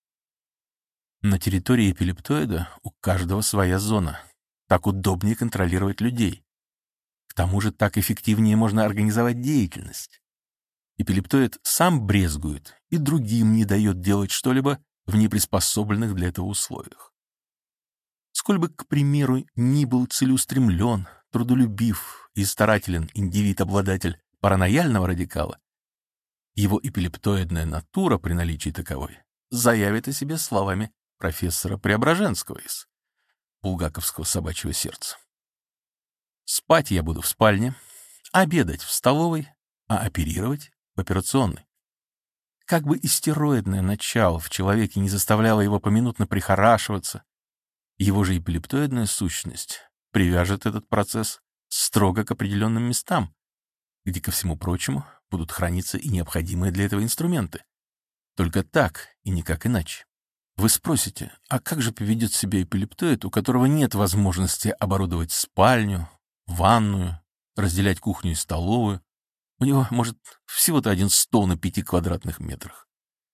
На территории эпилептоида у каждого своя зона. Так удобнее контролировать людей. К тому же так эффективнее можно организовать деятельность. Эпилептоид сам брезгует и другим не дает делать что-либо в неприспособленных для этого условиях. Сколь бы, к примеру, ни был целеустремлен, трудолюбив и старателен индивид-обладатель паранояльного радикала, его эпилептоидная натура при наличии таковой заявит о себе словами профессора Преображенского из булгаковского собачьего сердца. Спать я буду в спальне, обедать в столовой, а оперировать в операционной. Как бы истероидное начало в человеке не заставляло его поминутно прихорашиваться, его же эпилептоидная сущность привяжет этот процесс строго к определенным местам, где, ко всему прочему, будут храниться и необходимые для этого инструменты. Только так и никак иначе. Вы спросите, а как же поведет себя эпилептоид, у которого нет возможности оборудовать спальню, ванную, разделять кухню и столовую? У него, может, всего-то один стол на пяти квадратных метрах.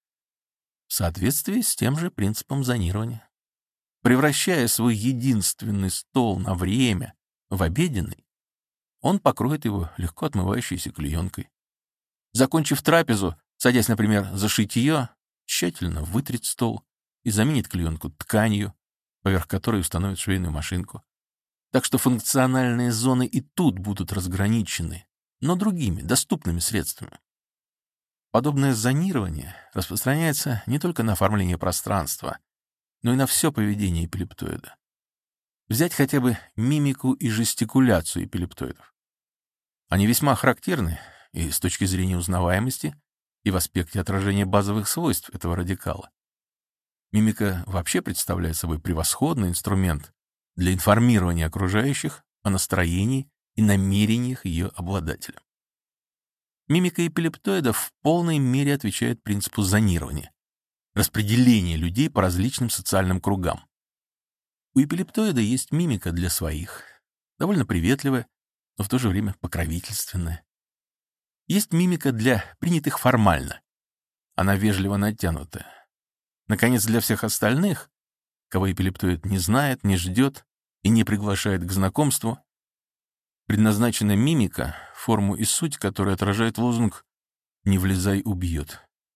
В соответствии с тем же принципом зонирования. Превращая свой единственный стол на время в обеденный, он покроет его легко отмывающейся клеенкой. Закончив трапезу, садясь, например, за шитье, тщательно вытрет стол и заменит клеенку тканью, поверх которой установит швейную машинку. Так что функциональные зоны и тут будут разграничены, но другими, доступными средствами. Подобное зонирование распространяется не только на оформление пространства, но и на все поведение эпилептоида. Взять хотя бы мимику и жестикуляцию эпилептоидов. Они весьма характерны и с точки зрения узнаваемости, и в аспекте отражения базовых свойств этого радикала. Мимика вообще представляет собой превосходный инструмент для информирования окружающих о настроении и намерениях ее обладателя. Мимика эпилептоида в полной мере отвечает принципу зонирования, распределения людей по различным социальным кругам. У эпилептоида есть мимика для своих, довольно приветливая, но в то же время покровительственная. Есть мимика для принятых формально, она вежливо натянутая. Наконец, для всех остальных, кого эпилептоид не знает, не ждет и не приглашает к знакомству, предназначена мимика, форму и суть, которая отражает лозунг «Не влезай, убьет».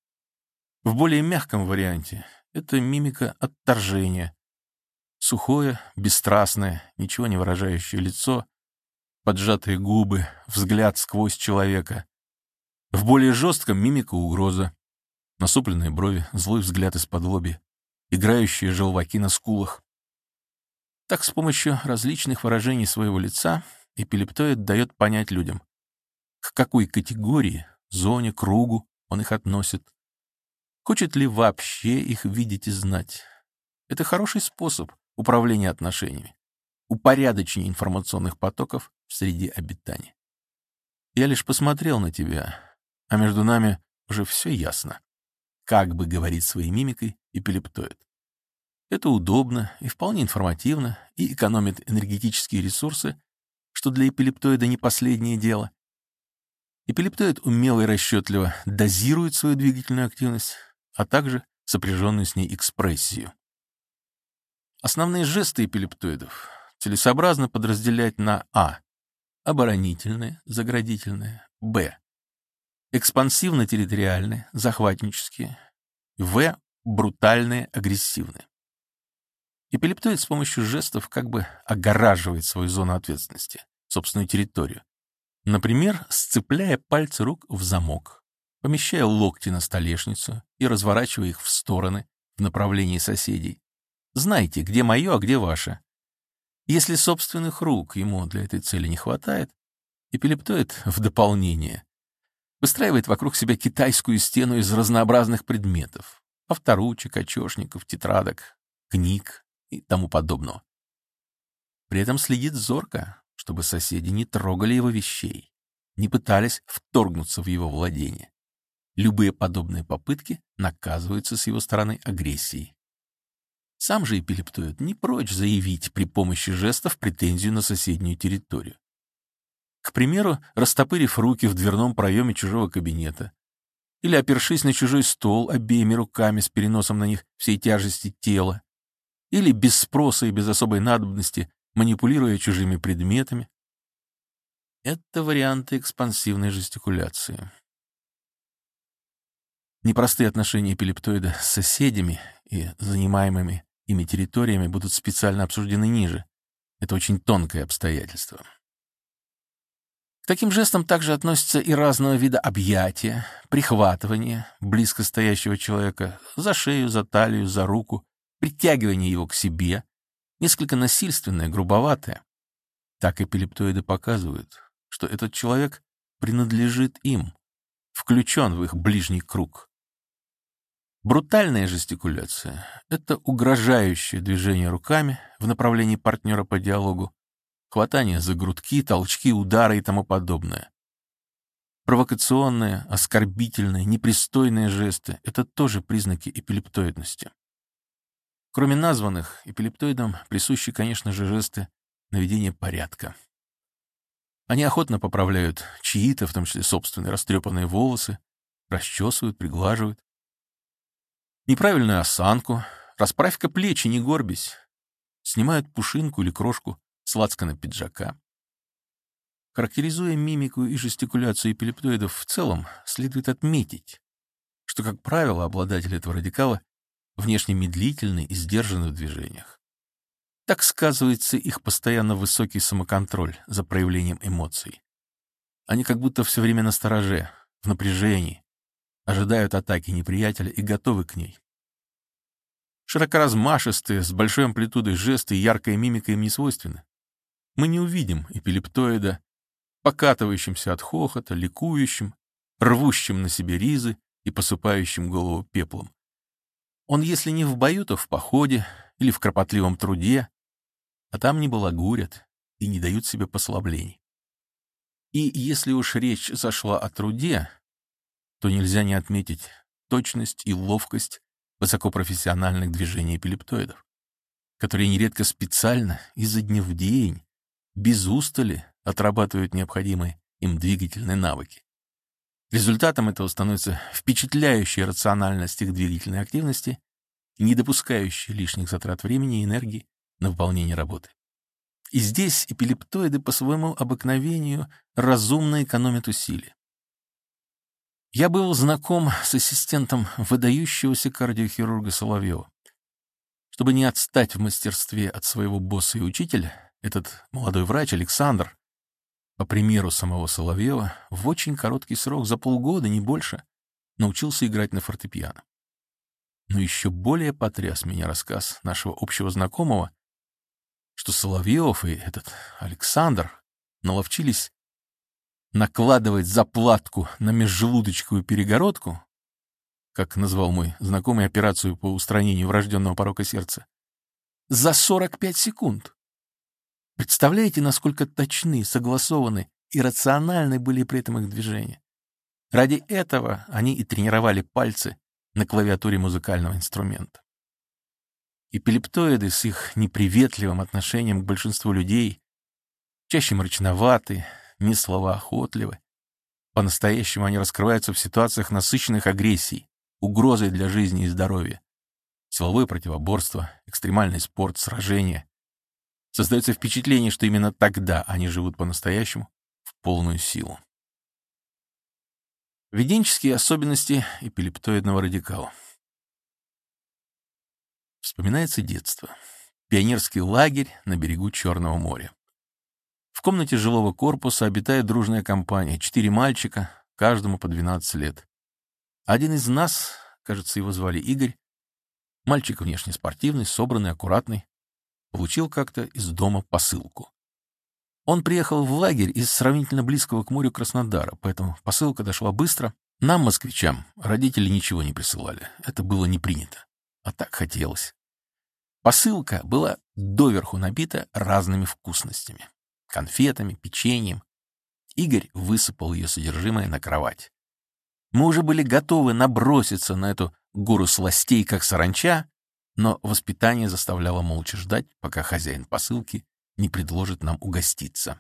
В более мягком варианте это мимика отторжения. Сухое, бесстрастное, ничего не выражающее лицо, поджатые губы, взгляд сквозь человека. В более жестком мимика угроза. Насупленные брови, злой взгляд из-под лобья, играющие желваки на скулах. Так, с помощью различных выражений своего лица эпилептоид дает понять людям, к какой категории, зоне, кругу он их относит. Хочет ли вообще их видеть и знать. Это хороший способ управления отношениями, упорядочения информационных потоков в среде обитания. Я лишь посмотрел на тебя, а между нами уже все ясно. Как бы говорить своей мимикой эпилептоид. Это удобно и вполне информативно и экономит энергетические ресурсы, что для эпилептоида не последнее дело. Эпилептоид умело и расчетливо дозирует свою двигательную активность, а также сопряженную с ней экспрессию. Основные жесты эпилептоидов целесообразно подразделять на а. оборонительные, заградительные, б. экспансивно-территориальные, захватнические, в. брутальные, агрессивные. Эпилептоид с помощью жестов как бы огораживает свою зону ответственности, собственную территорию. Например, сцепляя пальцы рук в замок, помещая локти на столешницу и разворачивая их в стороны в направлении соседей. Знайте, где мое, а где ваше. Если собственных рук ему для этой цели не хватает, эпилептоид в дополнение выстраивает вокруг себя китайскую стену из разнообразных предметов, авторучек, очешников, тетрадок, книг и тому подобного. При этом следит зорко, чтобы соседи не трогали его вещей, не пытались вторгнуться в его владение. Любые подобные попытки наказываются с его стороны агрессией. Сам же эпилептоид не прочь заявить при помощи жестов претензию на соседнюю территорию. К примеру, растопырив руки в дверном проеме чужого кабинета или опершись на чужой стол обеими руками с переносом на них всей тяжести тела, или без спроса и без особой надобности манипулируя чужими предметами. Это варианты экспансивной жестикуляции. Непростые отношения эпилептоида с соседями и занимаемыми ими территориями будут специально обсуждены ниже. Это очень тонкое обстоятельство. К таким жестам также относятся и разного вида объятия, прихватывание близко стоящего человека за шею, за талию, за руку, притягивание его к себе, несколько насильственное, грубоватое. Так эпилептоиды показывают, что этот человек принадлежит им, включен в их ближний круг. Брутальная жестикуляция — это угрожающее движение руками в направлении партнера по диалогу, хватание за грудки, толчки, удары и тому подобное. Провокационные, оскорбительные, непристойные жесты — это тоже признаки эпилептоидности. Кроме названных, эпилептоидам присущи, конечно же, жесты наведения порядка. Они охотно поправляют чьи-то, в том числе собственные, растрепанные волосы, расчесывают, приглаживают. Неправильную осанку, расправь-ка плечи, не горбись. Снимают пушинку или крошку с лацкана пиджака. Характеризуя мимику и жестикуляцию эпилептоидов в целом, следует отметить, что, как правило, обладатели этого радикала внешне медлительны и сдержаны в движениях. Так сказывается их постоянно высокий самоконтроль за проявлением эмоций. Они как будто все время настороже, в напряжении, ожидают атаки неприятеля и готовы к ней. Широкоразмашистые, с большой амплитудой жесты и яркая мимика им не свойственны. Мы не увидим эпилептоида, покатывающимся от хохота, ликующим, рвущим на себе ризы и посыпающим голову пеплом. Он, если не в бою, то в походе или в кропотливом труде, а там не балагурят и не дают себе послаблений. И если уж речь зашла о труде, то нельзя не отметить точность и ловкость высокопрофессиональных движений эпилептоидов, которые нередко специально, изо дня в день, без устали отрабатывают необходимые им двигательные навыки. Результатом этого становится впечатляющая рациональность их двигательной активности, не допускающая лишних затрат времени и энергии на выполнение работы. И здесь эпилептоиды по своему обыкновению разумно экономят усилия. Я был знаком с ассистентом выдающегося кардиохирурга Соловьева. Чтобы не отстать в мастерстве от своего босса и учителя, этот молодой врач Александр, по примеру самого Соловьева, в очень короткий срок, за полгода, не больше, научился играть на фортепиано. Но еще более потряс меня рассказ нашего общего знакомого, что Соловьев и этот Александр наловчились накладывать заплатку на межжелудочковую перегородку, как назвал мой знакомый операцию по устранению врожденного порока сердца, за сорок пять секунд. Представляете, насколько точны, согласованы и рациональны были при этом их движения? Ради этого они и тренировали пальцы на клавиатуре музыкального инструмента. Эпилептоиды с их неприветливым отношением к большинству людей, чаще мрачноваты, не словоохотливы. По-настоящему они раскрываются в ситуациях, насыщенных агрессией, угрозой для жизни и здоровья. Силовое противоборство, экстремальный спорт, сражения. Создается впечатление, что именно тогда они живут по-настоящему в полную силу. Поведенческие особенности эпилептоидного радикала. Вспоминается детство. Пионерский лагерь на берегу Черного моря. В комнате жилого корпуса обитает дружная компания. Четыре мальчика, каждому по двенадцать лет. Один из нас, кажется, его звали Игорь, мальчик внешне спортивный, собранный, аккуратный, получил как-то из дома посылку. Он приехал в лагерь из сравнительно близкого к морю Краснодара, поэтому посылка дошла быстро. Нам, москвичам, родители ничего не присылали. Это было не принято. А так хотелось. Посылка была доверху набита разными вкусностями. Конфетами, печеньем. Игорь высыпал ее содержимое на кровать. Мы уже были готовы наброситься на эту гору сластей, как саранча, но воспитание заставляло молча ждать, пока хозяин посылки не предложит нам угоститься.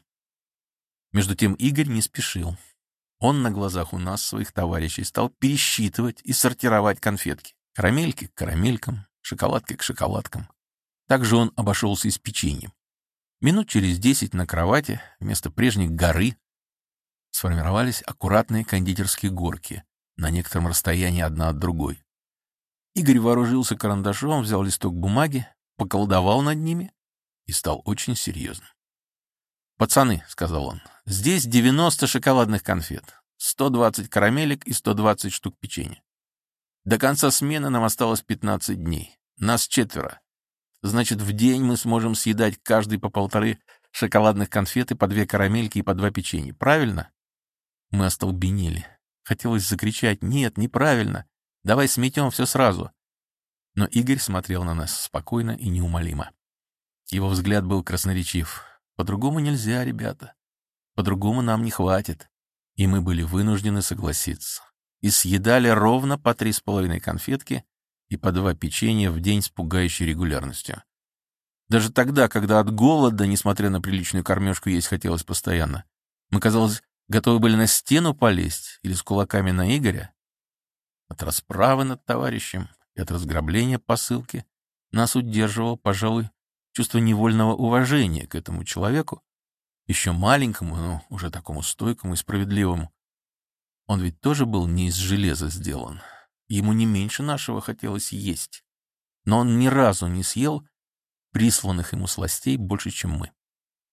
Между тем Игорь не спешил. Он на глазах у нас, своих товарищей, стал пересчитывать и сортировать конфетки. Карамельки к карамелькам, шоколадки к шоколадкам. Также он обошелся и с печеньем. Минут через десять на кровати вместо прежней горы сформировались аккуратные кондитерские горки на некотором расстоянии одна от другой. Игорь вооружился карандашом, взял листок бумаги, поколдовал над ними и стал очень серьезным. «Пацаны», — сказал он, — «здесь девяносто шоколадных конфет, сто двадцать карамелек и сто двадцать штук печенья. До конца смены нам осталось пятнадцать дней. Нас четверо. Значит, в день мы сможем съедать каждый по полторы шоколадных конфеты, по две карамельки и по два печенья. Правильно?» Мы остолбенели. Хотелось закричать: «Нет, неправильно! Давай сметем все сразу!» Но Игорь смотрел на нас спокойно и неумолимо. Его взгляд был красноречив. «По-другому нельзя, ребята. По-другому нам не хватит». И мы были вынуждены согласиться. И съедали ровно по три с половиной конфетки и по два печенья в день с пугающей регулярностью. Даже тогда, когда от голода, несмотря на приличную кормежку, есть хотелось постоянно, мы, казалось, готовы были на стену полезть или с кулаками на Игоря. От расправы над товарищем и от разграбления посылки нас удерживало, пожалуй, чувство невольного уважения к этому человеку, еще маленькому, но уже такому стойкому и справедливому. Он ведь тоже был не из железа сделан. Ему не меньше нашего хотелось есть. Но он ни разу не съел присланных ему сластей больше, чем мы.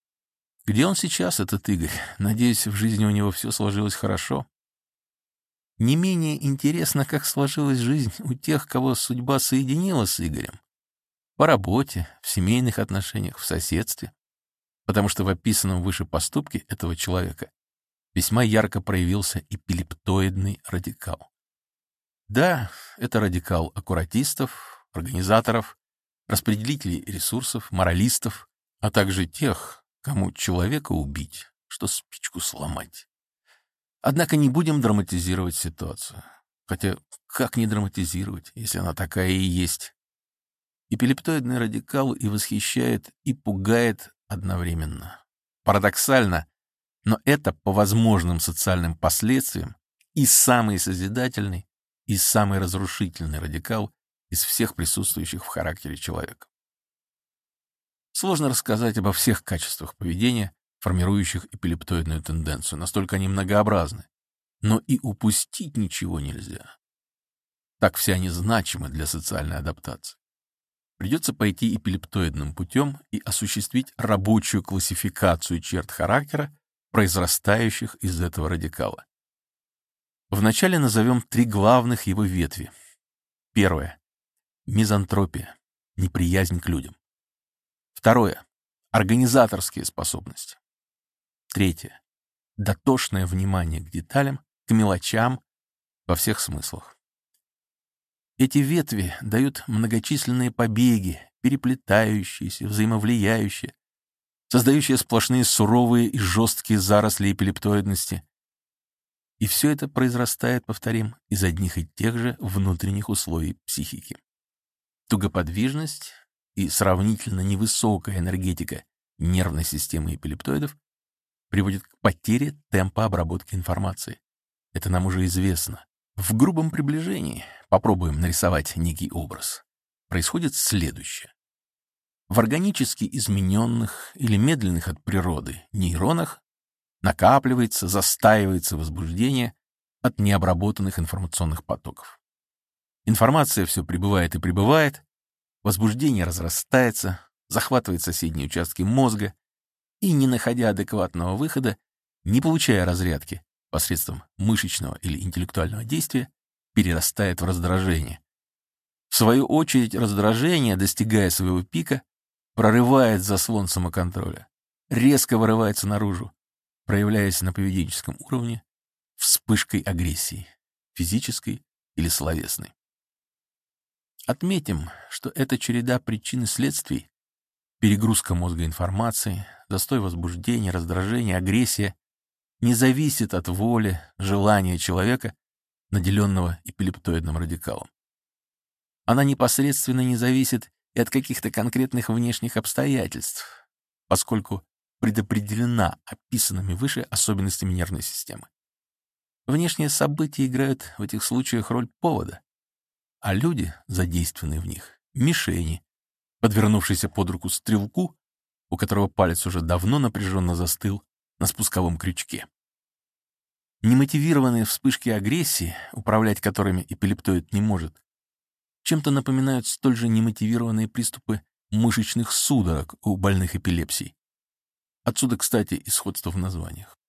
Где он сейчас, этот Игорь? Надеюсь, в жизни у него все сложилось хорошо. Не менее интересно, как сложилась жизнь у тех, кого судьба соединила с Игорем. По работе, в семейных отношениях, в соседстве. Потому что в описанном выше поступке этого человека весьма ярко проявился эпилептоидный радикал. Да, это радикал аккуратистов, организаторов, распределителей ресурсов, моралистов, а также тех, кому человека убить, что спичку сломать. Однако не будем драматизировать ситуацию. Хотя как не драматизировать, если она такая и есть? Эпилептоидный радикал и восхищает, и пугает одновременно. Парадоксально, но это по возможным социальным последствиям и самый созидательный, и самый разрушительный радикал из всех присутствующих в характере человека. Сложно рассказать обо всех качествах поведения, формирующих эпилептоидную тенденцию, настолько они многообразны. Но и упустить ничего нельзя. Так все они значимы для социальной адаптации. Придется пойти эпилептоидным путем и осуществить рабочую классификацию черт характера, произрастающих из этого радикала. Вначале назовем три главных его ветви. Первое — мизантропия, неприязнь к людям. Второе — организаторские способности. Третье — дотошное внимание к деталям, к мелочам во всех смыслах. Эти ветви дают многочисленные побеги, переплетающиеся, взаимовлияющие, создающие сплошные суровые и жесткие заросли эпилептоидности. И все это произрастает, повторим, из одних и тех же внутренних условий психики. Тугоподвижность и сравнительно невысокая энергетика нервной системы эпилептоидов приводит к потере темпа обработки информации. Это нам уже известно. В грубом приближении, попробуем нарисовать некий образ, происходит следующее. В органически измененных или медленных от природы нейронах накапливается, застаивается возбуждение от необработанных информационных потоков. Информация все прибывает и прибывает, возбуждение разрастается, захватывает соседние участки мозга и, не находя адекватного выхода, не получая разрядки посредством мышечного или интеллектуального действия, перерастает в раздражение. В свою очередь, раздражение, достигая своего пика, прорывает заслон самоконтроля, резко вырывается наружу, проявляясь на поведенческом уровне вспышкой агрессии, физической или словесной. Отметим, что эта череда причин и следствий, перегрузка мозга информацией, застой возбуждения, раздражение, агрессия, не зависит от воли, желания человека, наделенного эпилептоидным радикалом. Она непосредственно не зависит и от каких-то конкретных внешних обстоятельств, поскольку предопределена описанными выше особенностями нервной системы. Внешние события играют в этих случаях роль повода, а люди, задействованные в них, — мишени, подвернувшиеся под руку стрелку, у которого палец уже давно напряженно застыл на спусковом крючке. Немотивированные вспышки агрессии, управлять которыми эпилептоид не может, чем-то напоминают столь же немотивированные приступы мышечных судорог у больных эпилепсией. Отсюда, кстати, и сходство в названиях.